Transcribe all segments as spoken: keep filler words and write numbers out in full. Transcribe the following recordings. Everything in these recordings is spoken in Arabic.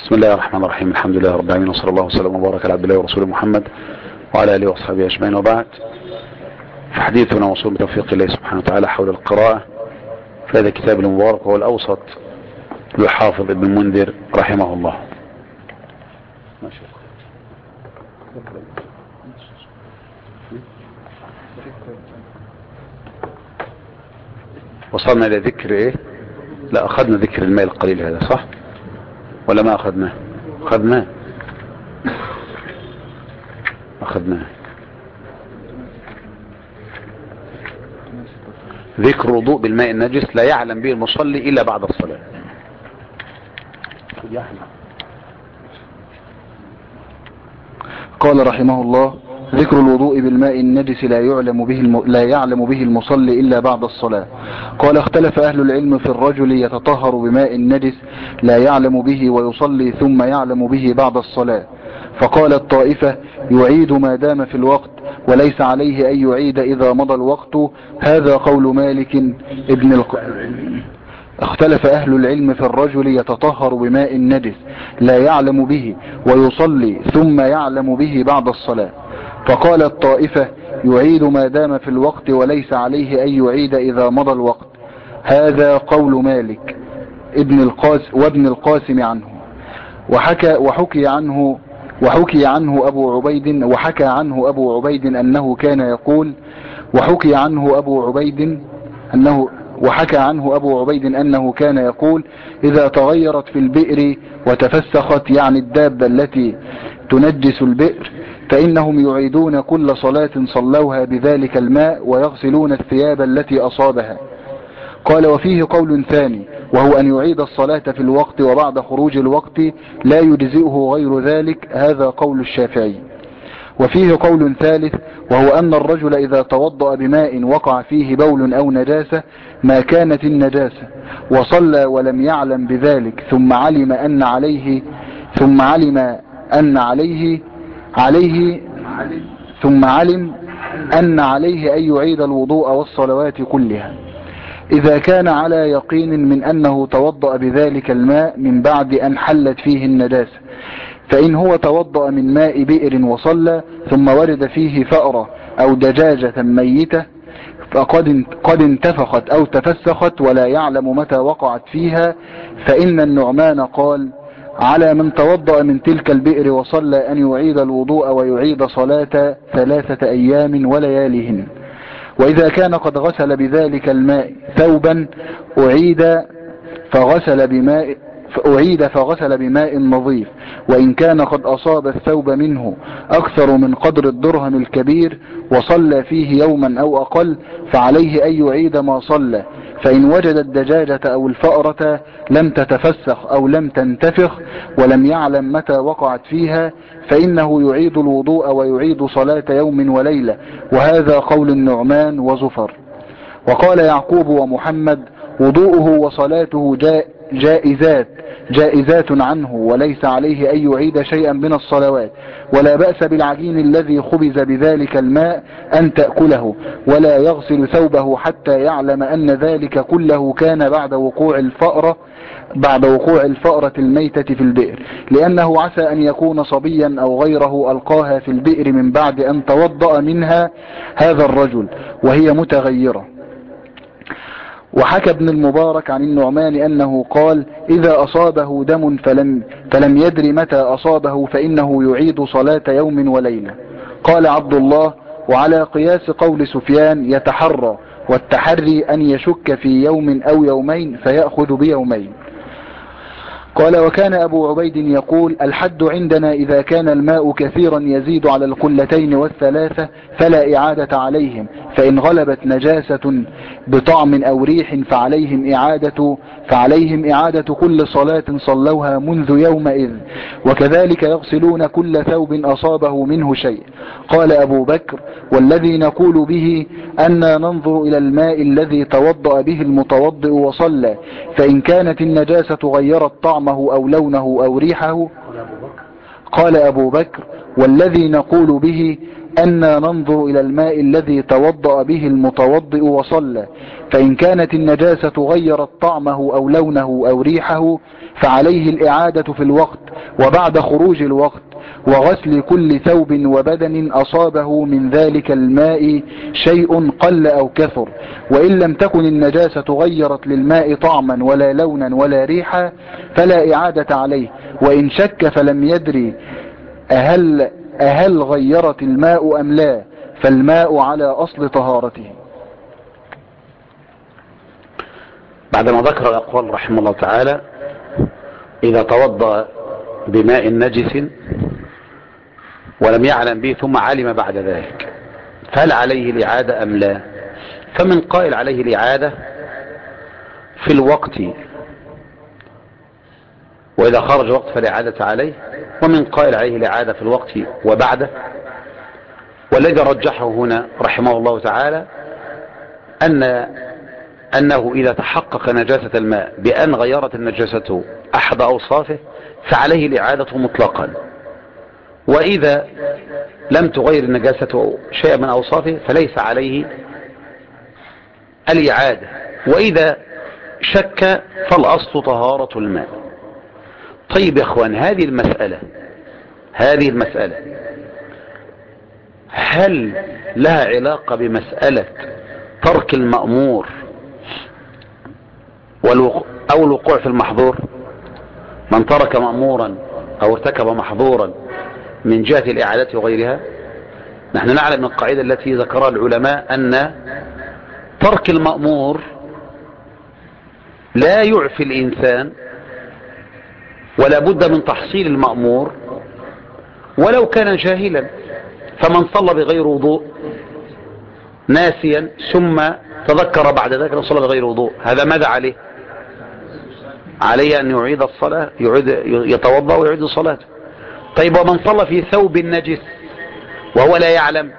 بسم الله الرحمن الرحيم. الحمد لله رب العالمين، وصلى الله وسلم وبارك على عبد الله ورسوله محمد وعلى اله واصحابه اجمعين، وبعد. فحديثنا موصول بتوفيق الله سبحانه وتعالى حول القراءة في هذا الكتاب المبارك، وهو الأوسط للحافظ ابن المنذر رحمه الله. وصلنا إلى ذكر إيه؟ لا، أخذنا ذكر الماء القليل هذا، صح ولا ما أخذناه؟ أخذناه أخذناه ذكر الوضوء بالماء النجس لا يعلم به المصلي إلا بعد الصلاة. قال رحمه الله: ذكر الوضوء بالماء النجس لا يعلم به الم... لا يعلم به المصلي إلا بعد الصلاة. قال: اختلف أهل العلم في الرجل يتطهر بماء النجس لا يعلم به ويصلي ثم يعلم به بعد الصلاة. فقال الطائفة: يعيد ما دام في الوقت وليس عليه أن يعيد إذا مضى الوقت. هذا قول مالك ابن الق... اختلف أهل العلم في الرجل يتطهر بماء النجس لا يعلم به ويصلي ثم يعلم به بعد الصلاة. فقال الطائفة: يعيد ما دام في الوقت وليس عليه أن يعيد إذا مضى الوقت. هذا قول مالك ابن القاس وابن القاسم عنه. وحكى وحكي عنه وحكي عنه أبو عبيد وحكى عنه أبو عبيد أنه كان يقول وحكي عنه أبو عبيد أنه وحكى عنه أبو عبيد أنه كان يقول: إذا تغيرت في البئر وتفسخت، يعني الدابة التي تنجس البئر، فإنهم يعيدون كل صلاة صلوها بذلك الماء ويغسلون الثياب التي أصابها. قال: وفيه قول ثاني، وهو أن يعيد الصلاة في الوقت وبعد خروج الوقت لا يجزئه غير ذلك. هذا قول الشافعي. وفيه قول ثالث، وهو أن الرجل إذا توضأ بماء وقع فيه بول أو نجاسة ما كانت النجاسة وصلى ولم يعلم بذلك ثم علم أن عليه ثم علم أن عليه عليه ثم علم أن عليه أن يعيد الوضوء والصلوات كلها، إذا كان على يقين من أنه توضأ بذلك الماء من بعد أن حلت فيه النجاسة. فإن هو توضأ من ماء بئر وصلى ثم ورد فيه فأرة أو دجاجة ميتة فقد قد انتفخت أو تفسخت ولا يعلم متى وقعت فيها، فإن النعمان قال: على من توضأ من تلك البئر وصلى أن يعيد الوضوء ويعيد صلاة ثلاثة أيام ولياليهن. وإذا كان قد غسل بذلك الماء ثوبا أعيد فغسل بماء أعيد فغسل بماء نظيف، وإن كان قد أصاب الثوب منه أكثر من قدر الدرهم الكبير وصلى فيه يوما أو أقل فعليه أن يعيد ما صلى. فإن وجد الدجاجة أو الفأرة لم تتفسخ أو لم تنتفخ ولم يعلم متى وقعت فيها فإنه يعيد الوضوء ويعيد صلاة يوم وليلة. وهذا قول النعمان وزفر. وقال يعقوب ومحمد: وضوءه وصلاته جاء جائزات جائزات عنه وليس عليه أن يعيد شيئا من الصلوات، ولا بأس بالعجين الذي خبز بذلك الماء أن تأكله، ولا يغسل ثوبه حتى يعلم أن ذلك كله كان بعد وقوع الفأرة بعد وقوع الفأرة الميتة في البئر، لأنه عسى أن يكون صبيا أو غيره ألقاها في البئر من بعد أن توضأ منها هذا الرجل وهي متغيرة. وحكى ابن المبارك عن النعمان أنه قال: إذا أصابه دم فلم, فلم يدر متى أصابه فإنه يعيد صلاة يوم وليلة. قال عبد الله: وعلى قياس قول سفيان يتحرى، والتحري أن يشك في يوم أو يومين فيأخذ بيومين. قال: وكان أبو عبيد يقول: الحد عندنا إذا كان الماء كثيرا يزيد على القلتين والثلاثة فلا إعادة عليهم، فإن غلبت نجاسة بطعم أو ريح فعليهم إعادة فعليهم إعادة كل صلاة صلوها منذ يومئذ، وكذلك يغسلون كل ثوب أصابه منه شيء. قال أبو بكر: والذي نقول به أننا ننظر إلى الماء الذي توضأ به المتوضئ وصلى، فإن كانت النجاسة غيرت طعمه أو لونه أو ريحه. قال أبو بكر: والذي نقول به أن ننظر إلى الماء الذي توضأ به المتوضئ وصلى، فإن كانت النجاسة غيرت طعمه أو لونه أو ريحه فعليه الإعادة في الوقت وبعد خروج الوقت، وغسل كل ثوب وبدن أصابه من ذلك الماء شيء قل أو كثر، وإن لم تكن النجاسة غيرت للماء طعما ولا لونا ولا ريحا فلا إعادة عليه، وإن شك فلم يدري أهل, أهل غيرت الماء أم لا فالماء على أصل طهارته. بعدما ذكر الأقوال رحمه الله تعالى إذا توضأ بماء نجس ولم يعلم به ثم علم بعد ذلك فهل عليه الإعادة أم لا؟ فمن قائل عليه الإعادة في الوقت وإذا خرج وقت فالإعادة عليه، ومن قائل عليه الإعادة في الوقت وبعده. والذي رجحه هنا رحمه الله تعالى أن أنه إذا تحقق نجاسة الماء بأن غيرت النجاسة أحد أوصافه فعليه الإعادة مطلقا، وإذا لم تغير النجاسة شيئا من أوصافه فليس عليه الإعادة، وإذا شك فالأصل طهارة الماء. طيب يا أخوان، هذه المسألة هذه المسألة هل لها علاقة بمسألة ترك المأمور أو الوقوع في المحظور؟ من ترك مأمورا أو ارتكب محظورا من جهة الإعادة وغيرها. نحن نعلم من القاعدة التي ذكرها العلماء أن ترك المأمور لا يعفي الإنسان ولا بد من تحصيل المأمور ولو كان جاهلا. فمن صلى بغير وضوء ناسيا ثم تذكر بعد ذلك أن صلى بغير وضوء، هذا ماذا عليه؟ عليه أن يعيد الصلاة، يعيد يتوضأ ويعيد الصلاة. طيب ومن صلى في ثوب نجس وهو لا يعلم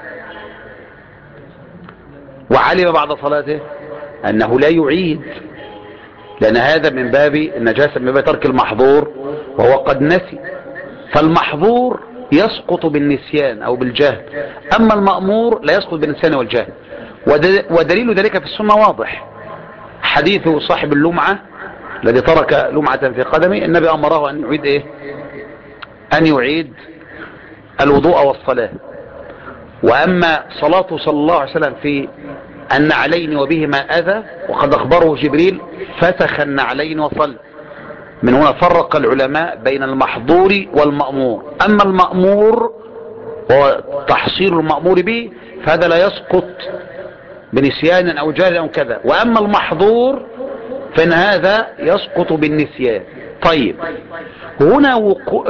وعلم بعد صلاته أنه لا يعيد، لأن هذا من باب النجاسة، من باب ترك المحظور وهو قد نسي. فالمحظور يسقط بالنسيان أو بالجهل، أما المأمور لا يسقط بالنسيان والجهل. ودليل ذلك في السنة واضح، حديث صاحب اللمعة الذي ترك لمعة في قدمه، النبي أمره أن يعيد إيه؟ أن يعيد الوضوء والصلاة. وأما صلاته صلى الله عليه وسلم في النعلين وبهما أذى وقد أخبره جبريل فسخ النعلين وصلى. من هنا فرق العلماء بين المحظور والمأمور. أما المأمور وتحصيل المأمور به فهذا لا يسقط بنسيان أو جهل أو كذا، وأما المحظور فإن هذا يسقط بالنسيان. طيب هنا وقو...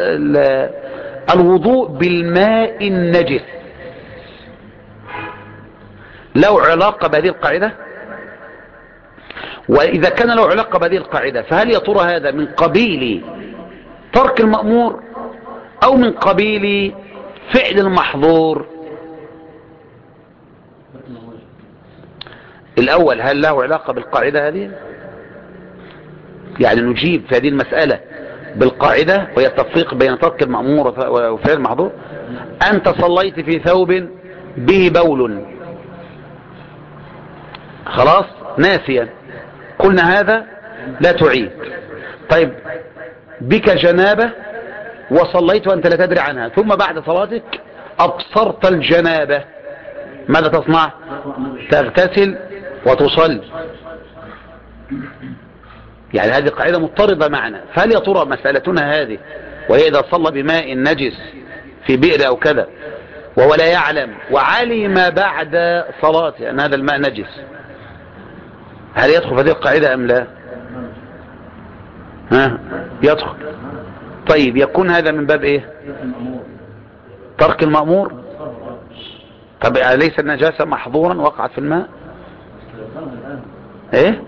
الوضوء بالماء النجس له علاقة بهذه القاعدة؟ وإذا كان له علاقة بهذه القاعدة فهل يا ترى هذا من قبيل ترك المأمور أو من قبيل فعل المحظور؟ الأول، هل له علاقة بالقاعدة هذه؟ يعني نجيب في هذه المسألة بالقاعدة وهي التفريق بين ترك المأمور وفعل المحظور. أنت صليت في ثوب به بول خلاص ناسيا، قلنا هذا لا تعيد. طيب بك جنابة وصليت وأنت لا تدري عنها، ثم بعد صلاتك أبصرت الجنابة، ماذا تصنع؟ تغتسل وتصلي. يعني هذه قاعدة مضطردة معنا. فهل يا ترى مسألتنا هذه وهي إذا صلى بماء نجس في بئر أو كذا وهو لا يعلم وعلم بعد صلاته أن هذا الماء نجس، هل يدخل في هذه القاعدة أم لا؟ ها يدخل. طيب يكون هذا من باب إيه؟ ترك المأمور. طب أليس النجاسة محظورا وقعت في الماء؟ إيه؟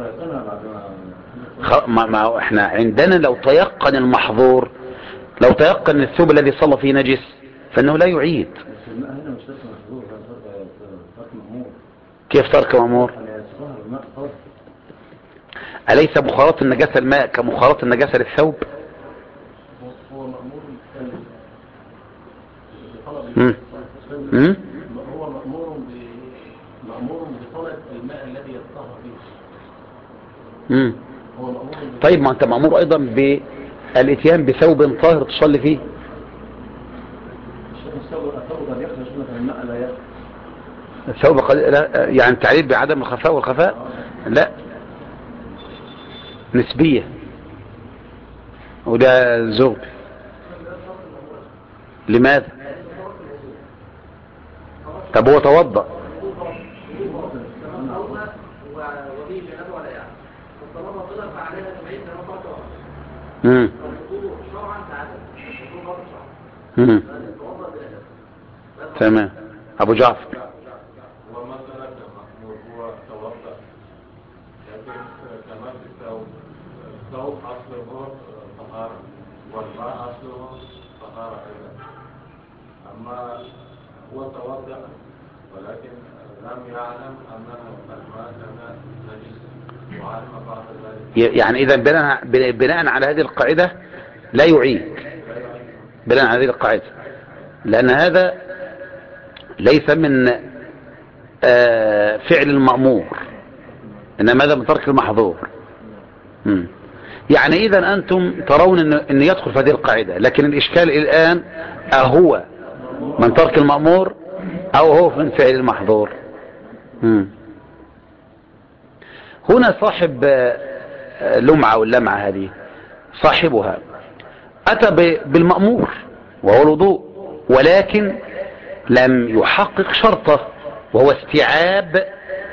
ما, ما احنا عندنا لو تيقن المحظور، لو تيقن الثوب الذي صلى فيه نجس فانه لا يعيد. كيف ترك مأمور؟ أليس مخالطة النجاسة الماء كمخالطة النجاسة للثوب؟ مم. مم. هو مأمور ب مأمور بطلب الماء الذي يتطهر به. مم. هو مأمور ب- طيب ما انت مأمور ايضا بالاتيان بثوب طاهر تصلي فيه. الثوب الثوب قد يخرج منه الماء لا يخرج. الثوب قد... لا يعني تعليل بعدم الخفاء والخفاء لا نسبية، وده زغب. لماذا؟ طب هو توضأ امم امم تمام. ابو جعفر هو مثلا المأمور هو توضأ، لكن كما في الثوب، الثوب أصله طهارة والماء أصله طهارة أيضا. أما هو توضأ ولكن لم يعلم أنه الماء كان نجس وعلم بعد ذلك. يعني اذا بناء بناء على هذه القاعدة لا يعيد، بناء على هذه القاعدة، لان هذا ليس من آه فعل المأمور، انما هذا من ترك المحظور. مم. يعني اذا انتم ترون ان, إن يدخل في هذه القاعدة، لكن الاشكال الان اهو من ترك المأمور او هو من فعل المحظور. مم. هنا صاحب آه، لمعة واللمعة هذه صاحبها اتى بالمأمور وهو الوضوء، ولكن لم يحقق شرطه وهو استيعاب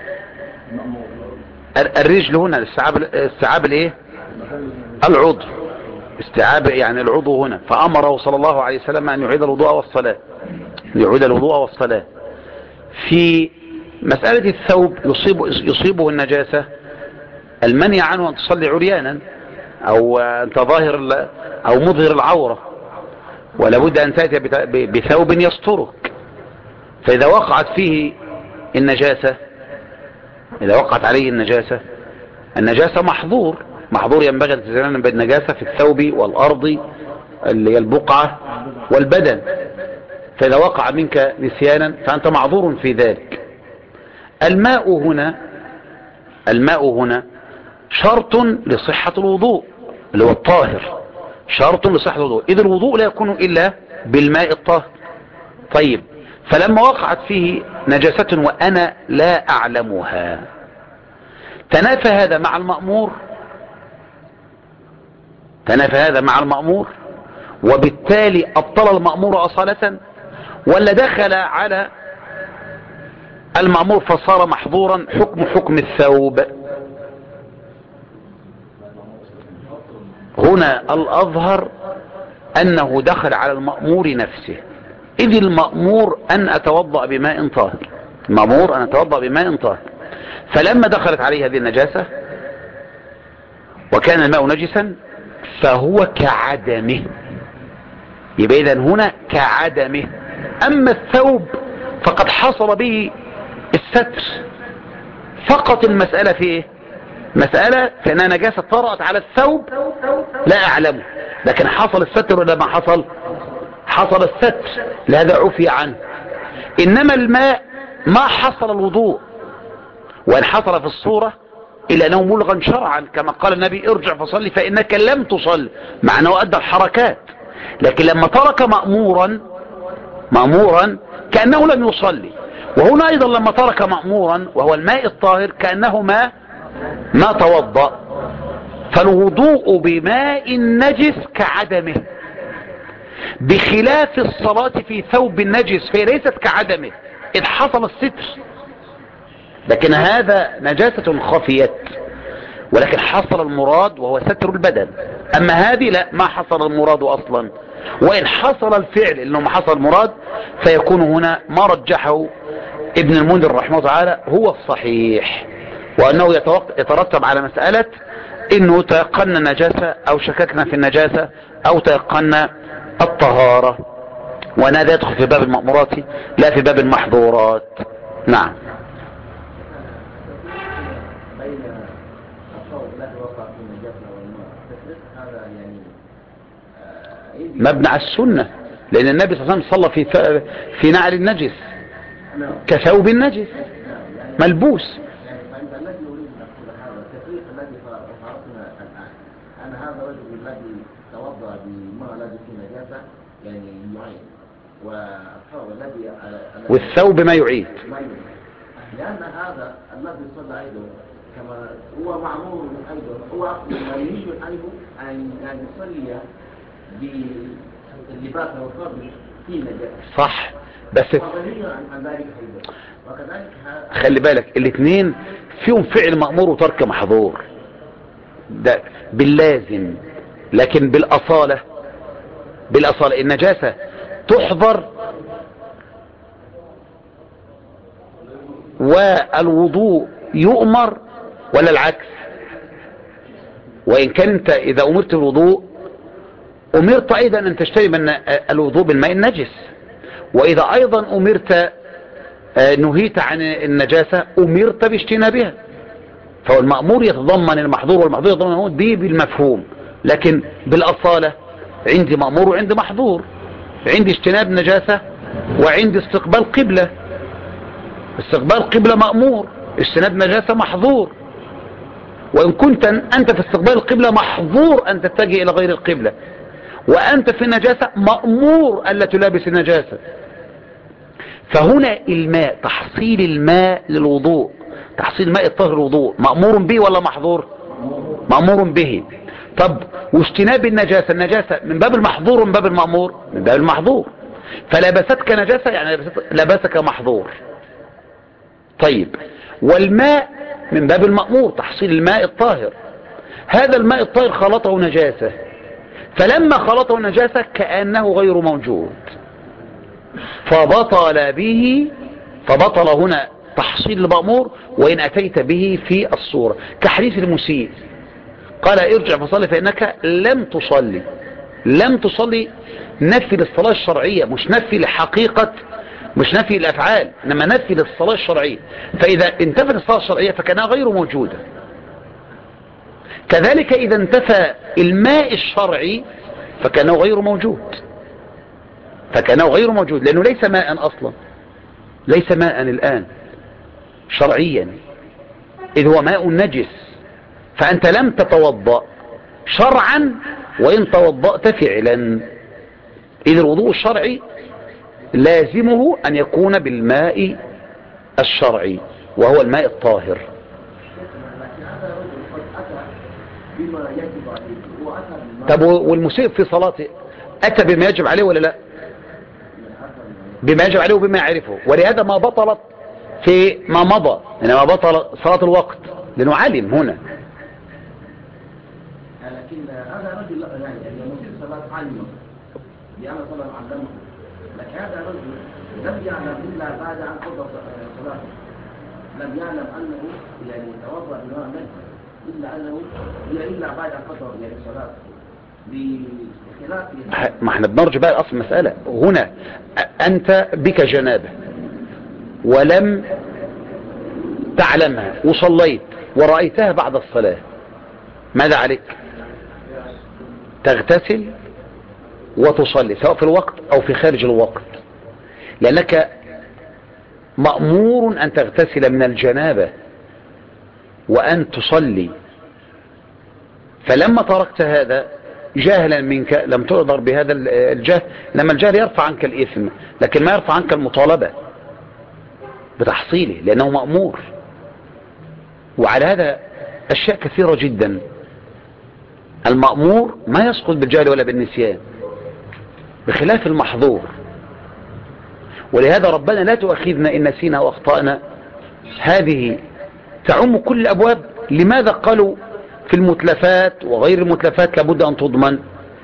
الرجل. هنا استيعاب استيعاب الايه؟ العضو، استيعاب يعني العضو هنا. فامره صلى الله عليه وسلم ان يعيد الوضوء والصلاة، يعيد الوضوء والصلاة. في مسألة الثوب يصيب يصيبه النجاسة، المنع عنه ان تصلي عريانا او انت ظاهر او مظهر العورة، ولا بد ان تأتي بثوب يسترك. فاذا وقعت فيه النجاسة، اذا وقعت عليه النجاسة، النجاسة محظور، محظور ينبغي التزام بالنجاسة في الثوب والارض اللي هي البقعة والبدن. فاذا وقع منك نسيانا فانت معذور في ذلك. الماء هنا الماء هنا شرط لصحة الوضوء، اللي هو الطاهر، شرط لصحة الوضوء، إذ الوضوء لا يكون إلا بالماء الطاهر. طيب فلما وقعت فيه نجاسة وأنا لا أعلمها، تنافى هذا مع المأمور، تنافى هذا مع المأمور وبالتالي أبطل المأمور أصالة، ولا دخل على المأمور فصار محظورا حكم حكم الثوب؟ هنا الأظهر أنه دخل على المأمور نفسه، إذ المأمور أن أتوضأ بماء طاهر، المأمور أن أتوضأ بماء طاهر. فلما دخلت عليه هذه النجاسة وكان الماء نجسا فهو كعدمه، يبقى إذن هنا كعدمه. أما الثوب فقد حصل به الستر فقط. المسألة في إيه؟ مسألة في أنها نجاسة طرأت على الثوب لا أعلمه، لكن حصل الستر ولا ما حصل؟ حصل الستر، لهذا عفي عنه. إنما الماء ما حصل الوضوء، وإن حصل في الصورة إلا أنه ملغى شرعا، كما قال النبي ارجع فصلي فإنك لم تصل، مع أنه أدى الحركات. لكن لما ترك مأمورا مأمورا كأنه لم يصلي. وهنا أيضا لما ترك مأمورا وهو الماء الطاهر كأنه ما ما توضأ. فالوضوء بماء النجس كعدمه، بخلاف الصلاة في ثوب النجس فهي ليست كعدمه إذ حصل الستر، لكن هذا نجاسة خفيت ولكن حصل المراد وهو ستر البدن. أما هذه لا، ما حصل المراد أصلا، وإن حصل الفعل إنه ما حصل المراد فيكون هنا ما رجحه ابن المنذر رحمه الله تعالى هو الصحيح، وأنه يترتب على مسألة إنه تيقن النجاسة أو شككنا في النجاسة أو تيقن الطهارة، وأن هذا يدخل في باب المأمورات لا في باب المحظورات. نعم. مبنى على السنة، لأن النبي صلى الله عليه وسلم صلى في في نعل النجس كثوب النجس ملبوس. فانت الذي يريد ان نقول هذا التفريق الذي فارقنا الان ان هذا الرجل الذي توضا بماء الذي فيه نجاسه يعني يعين، والثوب الذي والثوب ما يعيد، لان هذا الذي صلى ايضا كما هو معمور ايضا هو يريد ايضا ان ان يصلي باللباس والثوب فيه نجاسه. صح، بس وغني عن ذلك ايضا. وكذلك خلي بالك الاثنين فيهم فعل مأمور وترك محظور، ده باللازم. لكن بالأصالة بالأصالة النجاسة تحضر والوضوء يؤمر ولا العكس؟ وإن كان انت إذا أمرت الوضوء أمرت أيضا أن تجتنب الوضوء بالماء النجس، وإذا أيضا أمرت نهيت عن النجاسة أمرت باجتنابها. فهو المأمور يتضمن المحظور والمحظور يتضمن المأمور، دي بالمفهوم. لكن بالأصالة عندي مأمور وعندي محظور، عندي اجتناب نجاسة وعندي استقبال قبلة. استقبال قبلة مأمور، اجتناب نجاسة محظور. وإن كنت أنت في استقبال القبلة محظور أن تتجه إلى غير القبلة، وأنت في النجاسة مأمور ألا تلابس النجاسة. فهنا الماء، تحصيل الماء للوضوء، تحصيل ماء الطهر للوضوء مأمور به ولا محظور؟ مأمور به. طب واجتناب النجاسة، النجاسة من باب المحظور ومن باب المأمور؟ من باب المحظور. فلبستك نجاسة يعني لبسك محظور. طيب والماء من باب المأمور، تحصيل الماء الطاهر. هذا الماء الطاهر خلطه نجاسة، فلما خلطه نجاسة كأنه غير موجود، فبطل به، فبطل هنا تحصيل المأمور وإن أتيت به في الصورة. كحديث المسيء قال ارجع فصلي فإنك لم تصلي. لم تصلي نفي للصلاة الشرعية، مش نفي لحقيقة، مش نفي الأفعال، إنما نفي للصلاة الشرعية. فإذا انتفت الصلاة الشرعية فكانها غير موجودة. كذلك إذا انتفى الماء الشرعي فكانه غير موجود، فكانه غير موجود لأنه ليس ماء أصلا، ليس ماء الآن شرعيا، إذ هو ماء نجس. فأنت لم تتوضأ شرعا وإن توضأت فعلا، إذ الوضوء الشرعي لازمه أن يكون بالماء الشرعي وهو الماء الطاهر. طب والمسيء في صلاته أتى بما يجب عليه ولا لا؟ بما يجب عليه وبما يعرفه، ولهذا ما بطلت في ما مضى، إنما بطل صلاة الوقت لأنه علم هنا. لكن هذا رجل يعني المسيء صلاة علمه لأن صلاة علمه، لكن هذا رجل لم يعلم إلا بعد أن قضى صلاته، لم يعلم أنه يعني توضأ بماء نجس إلا أنه إلا بعد أن قضى يعني صلاته. ما احنا بنرجع بقى اصل المسألة هنا. انت بك جنابة ولم تعلمها وصليت ورأيتها بعد الصلاة، ماذا عليك؟ تغتسل وتصلي سواء في الوقت او في خارج الوقت، لانك مأمور ان تغتسل من الجنابة وان تصلي. فلما تركت هذا جاهلا منك لم تقدر بهذا الجهل، لما الجهل يرفع عنك الإثم لكن ما يرفع عنك المطالبة بتحصيله لأنه مأمور. وعلى هذا أشياء كثيرة جدا المأمور ما يسقط بالجهل ولا بالنسيان بخلاف المحظور. ولهذا ربنا لا تؤاخذنا إن نسينا وأخطأنا، هذه تعم كل الأبواب. لماذا قالوا في المتلفات وغير المتلفات لابد أن تضمن؟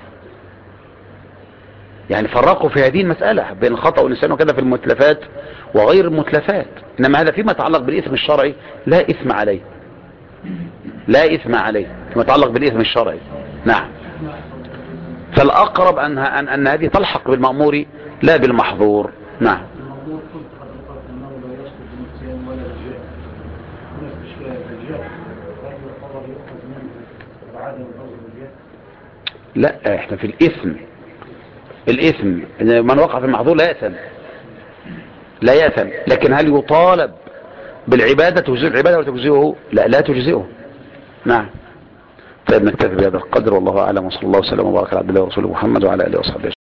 يعني فرقوا في هذه المسألة بين الخطأ والنسيان وكذا في المتلفات وغير المتلفات. إنما هذا فيما يتعلق بالإثم الشرعي لا إثم عليه، لا إثم عليه فيما يتعلق بالإثم الشرعي. نعم. فالأقرب أن, أن, أن هذه تلحق بالمأمور لا بالمحظور. نعم. الموضوع كنت حضرتك أنه لا يسقط بالنسيان ولا بالجهل، هناك إشكال بالجهل هل يعتبر يؤخذ منه بعدم الأمر بالجهل؟ لا، احنا في الإثم الإثم، من وقع في المحظور لا يأثم، لا يأثم، لكن هل يطالب بالعبادة تجزئ العبادة ولا تجزئه؟ لا لا تجزئه. نعم. طيب نكتفي بهذا القدر، والله أعلم، وصلى الله وسلم وبارك على عبد الله ورسوله محمد وعلى آله وصحبه.